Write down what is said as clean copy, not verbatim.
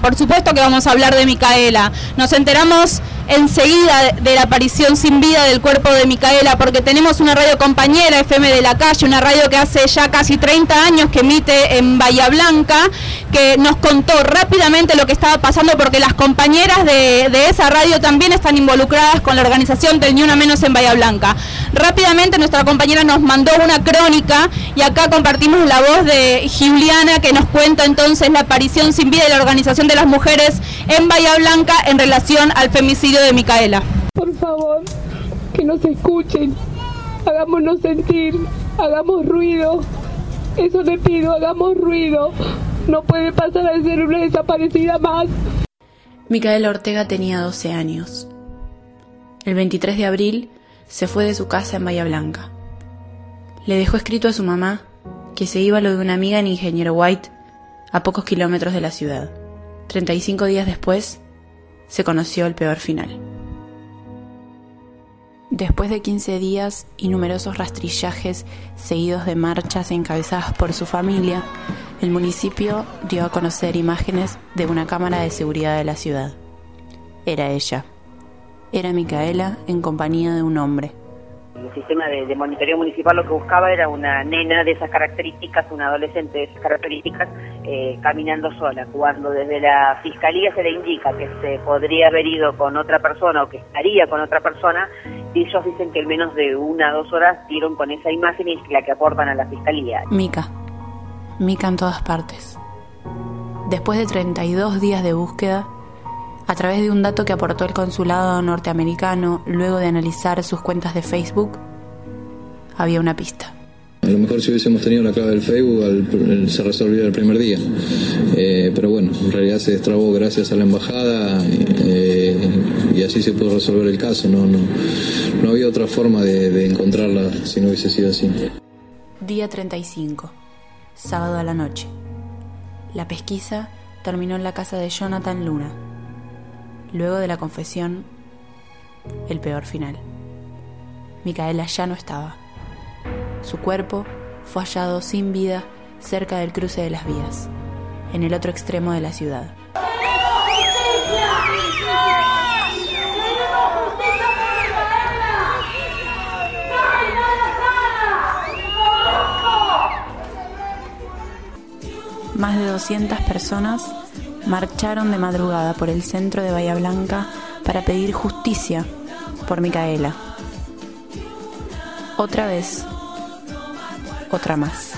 por supuesto que vamos a hablar de Micaela. Nos enteramos enseguida de la aparición sin vida del cuerpo de Micaela, porque tenemos una radio compañera, FM de la Calle, una radio que hace ya casi 30 años que emite en Bahía Blanca, que nos contó rápidamente lo que estaba pasando, porque las compañeras de esa radio también están involucradas con la organización del Ni Una Menos en Bahía Blanca. Rápidamente nuestra compañera nos mandó una crónica y acá compartimos la voz de Juliana, que nos cuenta entonces la aparición sin vida y la organización de las mujeres en Bahía Blanca en relación al femicidio de Micaela. Por favor, que nos escuchen, hagámonos sentir, hagamos ruido, eso le pido, hagamos ruido, no puede pasar a ser una desaparecida más. Micaela Ortega tenía 12 años. El 23 de abril se fue de su casa en Bahía Blanca. Le dejó escrito a su mamá que se iba a lo de una amiga en Ingeniero White, a pocos kilómetros de la ciudad. 35 días después, se conoció el peor final. Después de 15 días y numerosos rastrillajes seguidos de marchas encabezadas por su familia, el municipio dio a conocer imágenes de una cámara de seguridad de la ciudad. Era ella. Era Micaela en compañía de un hombre. El sistema de monitoreo municipal lo que buscaba era una nena de esas características, una adolescente de esas características, caminando sola. Cuando desde la fiscalía se le indica que se podría haber ido con otra persona o que estaría con otra persona, ellos dicen que en menos de 1 a 2 horas dieron con esa imagen y es la que aportan a la fiscalía. Mica en todas partes. Después de 32 días de búsqueda, a través de un dato que aportó el consulado norteamericano luego de analizar sus cuentas de Facebook, había una pista. A lo mejor si hubiésemos tenido la clave del Facebook se resolvió el primer día, pero bueno, en realidad se destrabó gracias a la embajada y así se pudo resolver el caso. No había otra forma de encontrarla si no hubiese sido así. Día 35, sábado a la noche. La pesquisa terminó en la casa de Jonathan Luna. Luego de la confesión, el peor final. Micaela ya no estaba. Su cuerpo fue hallado sin vida cerca del cruce de las vías, en el otro extremo de la ciudad. Más de 200 personas marcharon de madrugada por el centro de Bahía Blanca para pedir justicia por Micaela. Otra vez, otra más.